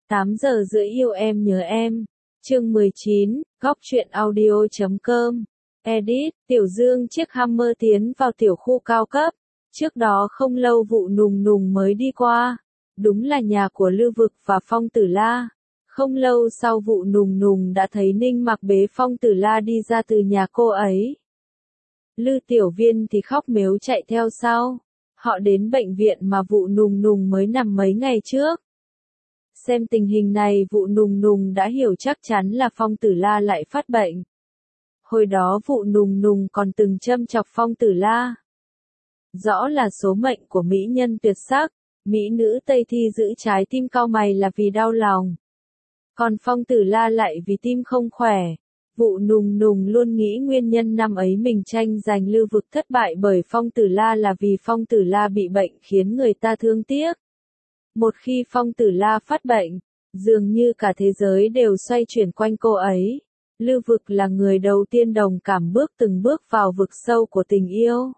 8 giờ rưỡi yêu em nhớ em. Chương 19, góc truyện audio.com. Edit, Tiểu Dương chiếc Hummer tiến vào tiểu khu cao cấp. Trước đó không lâu vụ nùng nùng mới đi qua. Đúng là nhà của Lưu Vực và Phong Tử La. Không lâu sau vụ nùng nùng đã thấy Ninh Mặc bế Phong Tử La đi ra từ nhà cô ấy. Lư Tiểu Viên thì khóc mếu chạy theo sau. Họ đến bệnh viện mà vụ nùng nùng mới nằm mấy ngày trước. Xem tình hình này vụ nùng nùng đã hiểu chắc chắn là Phong Tử La lại phát bệnh. Hồi đó vụ nùng nùng còn từng châm chọc Phong Tử La. Rõ là số mệnh của mỹ nhân tuyệt sắc, mỹ nữ Tây Thi giữ trái tim cau mày là vì đau lòng. Còn Phong Tử La lại vì tim không khỏe. Vụ nùng nùng luôn nghĩ nguyên nhân năm ấy mình tranh giành Lưu Vực thất bại bởi Phong Tử La là vì Phong Tử La bị bệnh khiến người ta thương tiếc. Một khi Phong Tử La phát bệnh, dường như cả thế giới đều xoay chuyển quanh cô ấy. Lưu Vực là người đầu tiên đồng cảm bước từng bước vào vực sâu của tình yêu.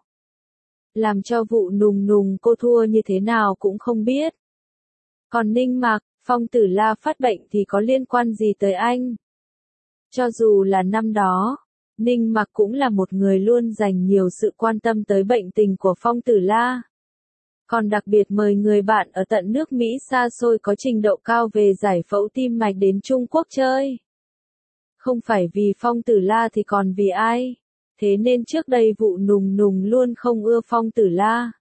Làm cho vụ nùng nùng cô thua như thế nào cũng không biết. Còn Ninh Mặc, Phong Tử La phát bệnh thì có liên quan gì tới anh? Cho dù là năm đó, Ninh Mặc cũng là một người luôn dành nhiều sự quan tâm tới bệnh tình của Phong Tử La. Còn đặc biệt mời người bạn ở tận nước Mỹ xa xôi có trình độ cao về giải phẫu tim mạch đến Trung Quốc chơi. Không phải vì Phong Tử La thì còn vì ai? Thế nên trước đây vụ nùng nùng luôn không ưa Phong Tử La.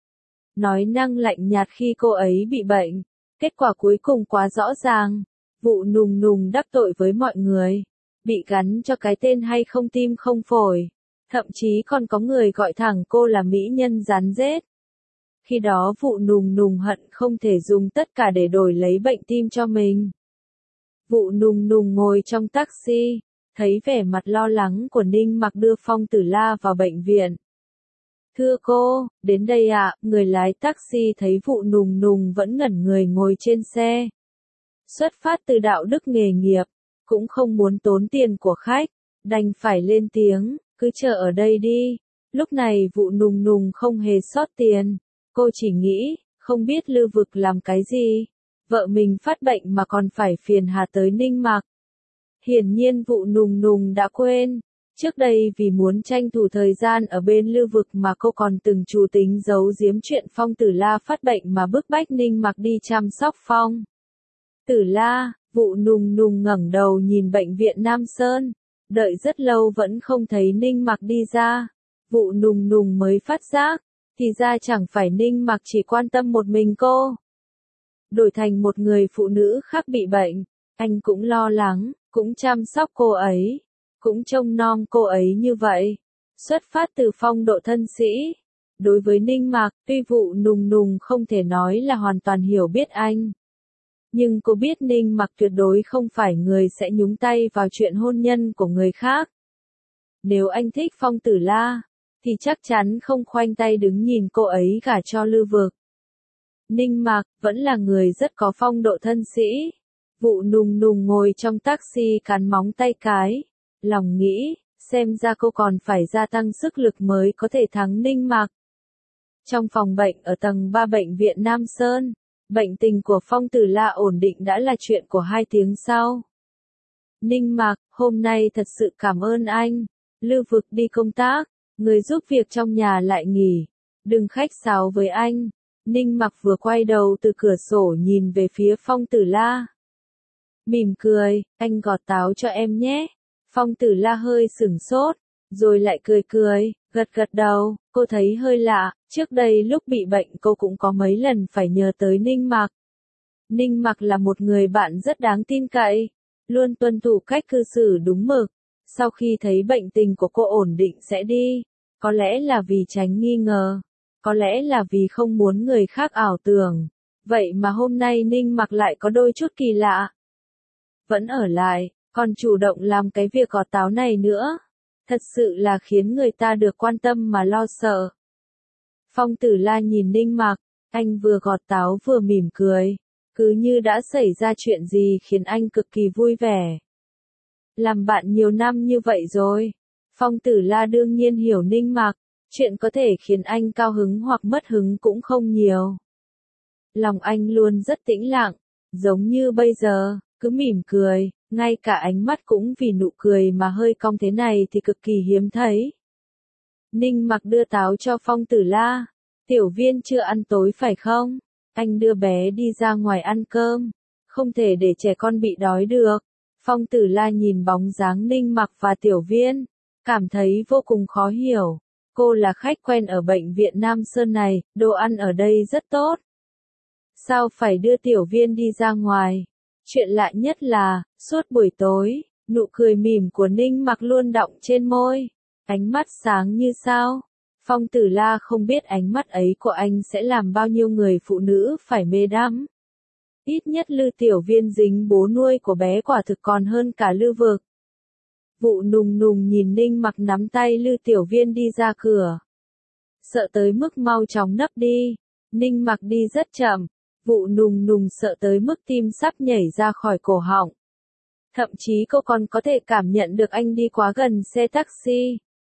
Nói năng lạnh nhạt khi cô ấy bị bệnh. Kết quả cuối cùng quá rõ ràng. Vụ nùng nùng đắc tội với mọi người. Bị gắn cho cái tên hay không tim không phổi. Thậm chí còn có người gọi thẳng cô là mỹ nhân rán rết. Khi đó vụ nùng nùng hận không thể dùng tất cả để đổi lấy bệnh tim cho mình. Vụ nùng nùng ngồi trong taxi, thấy vẻ mặt lo lắng của Ninh Mặc đưa Phong Tử La vào bệnh viện. Thưa cô, đến đây ạ, người lái taxi thấy vụ nùng nùng vẫn ngẩn người ngồi trên xe. Xuất phát từ đạo đức nghề nghiệp, cũng không muốn tốn tiền của khách, đành phải lên tiếng, cứ chờ ở đây đi. Lúc này vụ nùng nùng không hề sót tiền. Cô chỉ nghĩ, không biết Lưu Vực làm cái gì. Vợ mình phát bệnh mà còn phải phiền hà tới Ninh Mặc. Hiển nhiên vụ nùng nùng đã quên. Trước đây vì muốn tranh thủ thời gian ở bên Lưu Vực mà cô còn từng chủ tính giấu giếm chuyện Phong Tử La phát bệnh mà bức bách Ninh Mặc đi chăm sóc Phong Tử La. Vụ nùng nùng ngẩng đầu nhìn bệnh viện Nam Sơn. Đợi rất lâu vẫn không thấy Ninh Mặc đi ra. Vụ nùng nùng mới phát giác. Thì ra chẳng phải Ninh Mặc chỉ quan tâm một mình cô. Đổi thành một người phụ nữ khác bị bệnh, anh cũng lo lắng, cũng chăm sóc cô ấy, cũng trông nom cô ấy như vậy. Xuất phát từ phong độ thân sĩ. Đối với Ninh Mặc, tuy vụ nùng nùng không thể nói là hoàn toàn hiểu biết anh. Nhưng cô biết Ninh Mặc tuyệt đối không phải người sẽ nhúng tay vào chuyện hôn nhân của người khác. Nếu anh thích Phong Tử La, thì chắc chắn không khoanh tay đứng nhìn cô ấy gả cho Lưu Vực. Ninh Mặc vẫn là người rất có phong độ thân sĩ. Vụ nùng nùng ngồi trong taxi cắn móng tay cái. Lòng nghĩ, xem ra cô còn phải gia tăng sức lực mới có thể thắng Ninh Mặc. Trong phòng bệnh ở tầng 3 bệnh viện Nam Sơn, bệnh tình của Phong Tử La ổn định đã là chuyện của 2 tiếng sau. Ninh Mặc, hôm nay thật sự cảm ơn anh. Lưu Vực đi công tác. Người giúp việc trong nhà lại nghỉ. Đừng khách sáo với anh. Ninh Mặc vừa quay đầu từ cửa sổ nhìn về phía Phong Tử La. Mỉm cười, anh gọt táo cho em nhé. Phong Tử La hơi sửng sốt, rồi lại cười cười, gật gật đầu. Cô thấy hơi lạ, trước đây lúc bị bệnh cô cũng có mấy lần phải nhờ tới Ninh Mặc. Ninh Mặc là một người bạn rất đáng tin cậy, luôn tuân thủ cách cư xử đúng mực. Sau khi thấy bệnh tình của cô ổn định sẽ đi, có lẽ là vì tránh nghi ngờ, có lẽ là vì không muốn người khác ảo tưởng. Vậy mà hôm nay Ninh Mặc lại có đôi chút kỳ lạ. Vẫn ở lại, còn chủ động làm cái việc gọt táo này nữa. Thật sự là khiến người ta được quan tâm mà lo sợ. Phong Tử La nhìn Ninh Mặc, anh vừa gọt táo vừa mỉm cười. Cứ như đã xảy ra chuyện gì khiến anh cực kỳ vui vẻ. Làm bạn nhiều năm như vậy rồi. Phong Tử La đương nhiên hiểu Ninh Mặc. Chuyện có thể khiến anh cao hứng hoặc mất hứng cũng không nhiều. Lòng anh luôn rất tĩnh lặng. giống như bây giờ, cứ mỉm cười, ngay cả ánh mắt cũng vì nụ cười mà hơi cong thế này thì cực kỳ hiếm thấy. Ninh Mặc đưa táo cho Phong Tử La. Tiểu Viên chưa ăn tối phải không? Anh đưa bé đi ra ngoài ăn cơm. Không thể để trẻ con bị đói được. Phong Tử La nhìn bóng dáng Ninh Mặc và Tiểu Viên, cảm thấy vô cùng khó hiểu. Cô là khách quen ở bệnh viện Nam Sơn này, đồ ăn ở đây rất tốt. Sao phải đưa Tiểu Viên đi ra ngoài? Chuyện lạ nhất là, suốt buổi tối, nụ cười mỉm của Ninh Mặc luôn đọng trên môi. Ánh mắt sáng như sao. Phong Tử La không biết ánh mắt ấy của anh sẽ làm bao nhiêu người phụ nữ phải mê đắm. Ít nhất Lư Tiểu Viên dính bố nuôi của bé quả thực còn hơn cả Lư Vực. Vụ Nùng Nùng nhìn Ninh Mặc nắm tay Lư Tiểu Viên đi ra cửa. Sợ tới mức mau chóng nấp đi. Ninh Mặc đi rất chậm. Vụ Nùng Nùng sợ tới mức tim sắp nhảy ra khỏi cổ họng. Thậm chí cô còn có thể cảm nhận được anh đi quá gần xe taxi.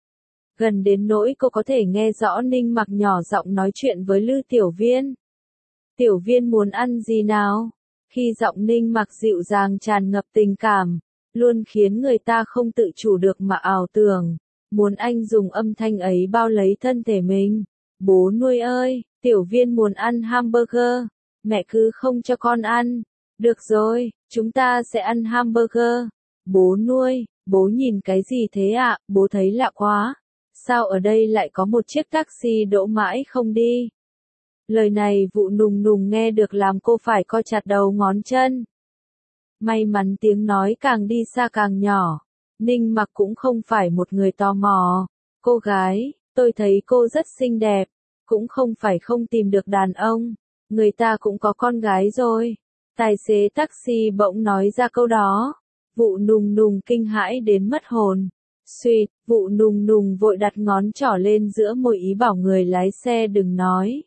Gần đến nỗi cô có thể nghe rõ Ninh Mặc nhỏ giọng nói chuyện với Lư Tiểu Viên. Tiểu Viên muốn ăn gì nào? Khi giọng Ninh Mặc dịu dàng tràn ngập tình cảm, luôn khiến người ta không tự chủ được mà ảo tưởng, muốn anh dùng âm thanh ấy bao lấy thân thể mình. Bố nuôi ơi, Tiểu Viên muốn ăn hamburger, mẹ cứ không cho con ăn. Được rồi, chúng ta sẽ ăn hamburger. Bố nuôi, bố nhìn cái gì thế ạ? Bố thấy lạ quá. Sao ở đây lại có một chiếc taxi đỗ mãi không đi? Lời này Vụ Nùng Nùng nghe được làm cô phải co chặt đầu ngón chân. May mắn tiếng nói càng đi xa càng nhỏ. Ninh Mặc cũng không phải một người tò mò. Cô gái, tôi thấy cô rất xinh đẹp. Cũng không phải không tìm được đàn ông. Người ta cũng có con gái rồi. Tài xế taxi bỗng nói ra câu đó. Vụ Nùng Nùng kinh hãi đến mất hồn. Suýt, Vụ Nùng Nùng vội đặt ngón trỏ lên giữa môi ý bảo người lái xe đừng nói.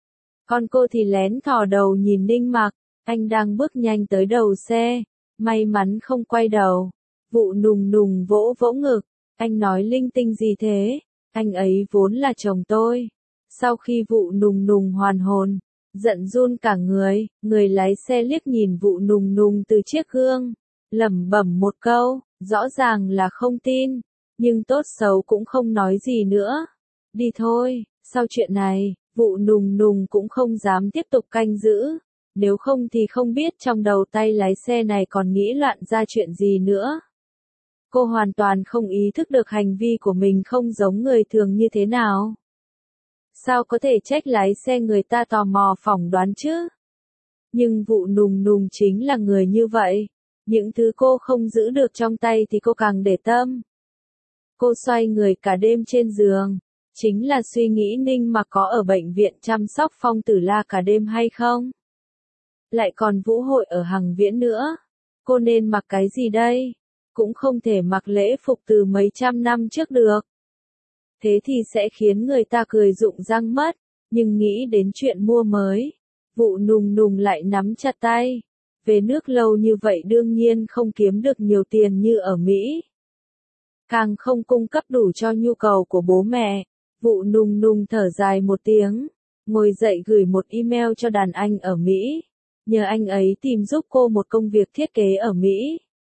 Còn cô thì lén thò đầu nhìn Ninh Mặc, anh đang bước nhanh tới đầu xe, may mắn không quay đầu. Vụ Nùng Nùng vỗ vỗ ngực, anh nói linh tinh gì thế, anh ấy vốn là chồng tôi. Sau khi Vụ Nùng Nùng hoàn hồn, giận run cả người lái xe liếc nhìn Vụ Nùng Nùng từ chiếc gương, lẩm bẩm một câu, rõ ràng là không tin, nhưng tốt xấu cũng không nói gì nữa. Đi thôi, sau chuyện này, Vụ Nùng Nùng cũng không dám tiếp tục canh giữ, nếu không thì không biết trong đầu tay lái xe này còn nghĩ loạn ra chuyện gì nữa. Cô hoàn toàn không ý thức được hành vi của mình không giống người thường như thế nào. Sao có thể trách lái xe người ta tò mò phỏng đoán chứ? Nhưng Vụ Nùng Nùng chính là người như vậy. Những thứ cô không giữ được trong tay thì cô càng để tâm. Cô xoay người cả đêm trên giường. Chính là suy nghĩ Ninh Mặc có ở bệnh viện chăm sóc Phong Tử La cả đêm hay không? Lại còn vũ hội ở Hằng Viễn nữa. Cô nên mặc cái gì đây? Cũng không thể mặc lễ phục từ mấy trăm năm trước được. Thế thì sẽ khiến người ta cười rụng răng mất. Nhưng nghĩ đến chuyện mua mới, Vụ Nùng Nùng lại nắm chặt tay. Về nước lâu như vậy đương nhiên không kiếm được nhiều tiền như ở Mỹ. Càng không cung cấp đủ cho nhu cầu của bố mẹ. Vụ Nùng Nùng thở dài một tiếng, ngồi dậy gửi một email cho đàn anh ở Mỹ, nhờ anh ấy tìm giúp cô một công việc thiết kế ở Mỹ.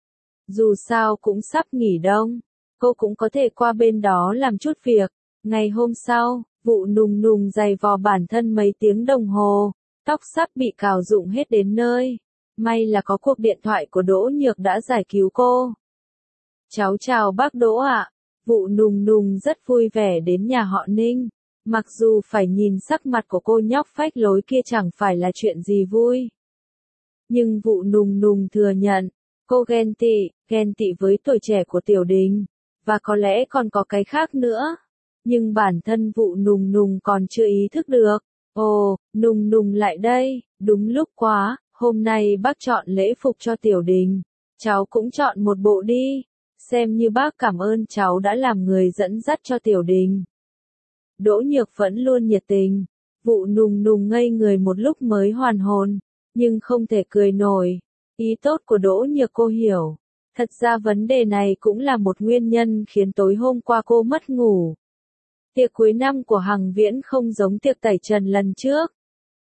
Dù sao cũng sắp nghỉ đông, cô cũng có thể qua bên đó làm chút việc. Ngày hôm sau, Vụ Nùng Nùng giày vò bản thân mấy tiếng đồng hồ, tóc sắp bị cào rụng hết đến nơi. May là có cuộc điện thoại của Đỗ Nhược đã giải cứu cô. Cháu chào bác Đỗ ạ. Vụ Nùng Nùng rất vui vẻ đến nhà họ Ninh, mặc dù phải nhìn sắc mặt của cô nhóc phách lối kia chẳng phải là chuyện gì vui. Nhưng Vụ Nùng Nùng thừa nhận, cô ghen tị với tuổi trẻ của Tiểu Đình, và có lẽ còn có cái khác nữa. Nhưng bản thân Vụ Nùng Nùng còn chưa ý thức được. Ồ, Nùng Nùng lại đây, đúng lúc quá, hôm nay bác chọn lễ phục cho Tiểu Đình, cháu cũng chọn một bộ đi. Xem như bác cảm ơn cháu đã làm người dẫn dắt cho Tiểu Đình. Đỗ Nhược vẫn luôn nhiệt tình. Vụ Nùng Nùng ngây người một lúc mới hoàn hồn, nhưng không thể cười nổi. Ý tốt của Đỗ Nhược cô hiểu. Thật ra vấn đề này cũng là một nguyên nhân khiến tối hôm qua cô mất ngủ. Tiệc cuối năm của Hằng Viễn không giống tiệc tẩy trần lần trước.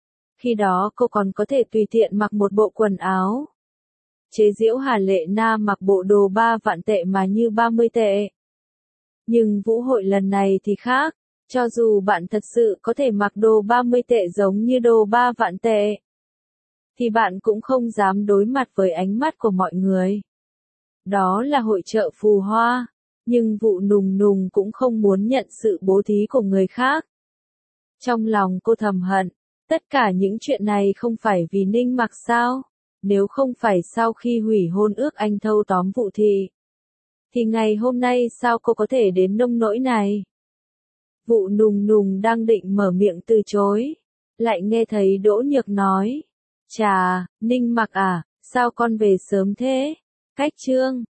Khi đó cô còn có thể tùy tiện mặc một bộ quần áo. Chế giễu Hà Lệ Na mặc bộ đồ 3 vạn tệ mà như 30 tệ. Nhưng vũ hội lần này thì khác, cho dù bạn thật sự có thể mặc đồ 30 tệ giống như đồ 3 vạn tệ, thì bạn cũng không dám đối mặt với ánh mắt của mọi người. Đó là hội chợ phù hoa, nhưng Vụ Nùng Nùng cũng không muốn nhận sự bố thí của người khác. Trong lòng cô thầm hận, tất cả những chuyện này không phải vì Ninh Mặc sao? Nếu không phải sau khi hủy hôn ước anh thâu tóm Vụ thì ngày hôm nay sao cô có thể đến nông nỗi này? Vụ Nùng Nùng đang định mở miệng từ chối, lại nghe thấy Đỗ Nhược nói, chà, Ninh Mặc à, sao con về sớm thế? Cách Trương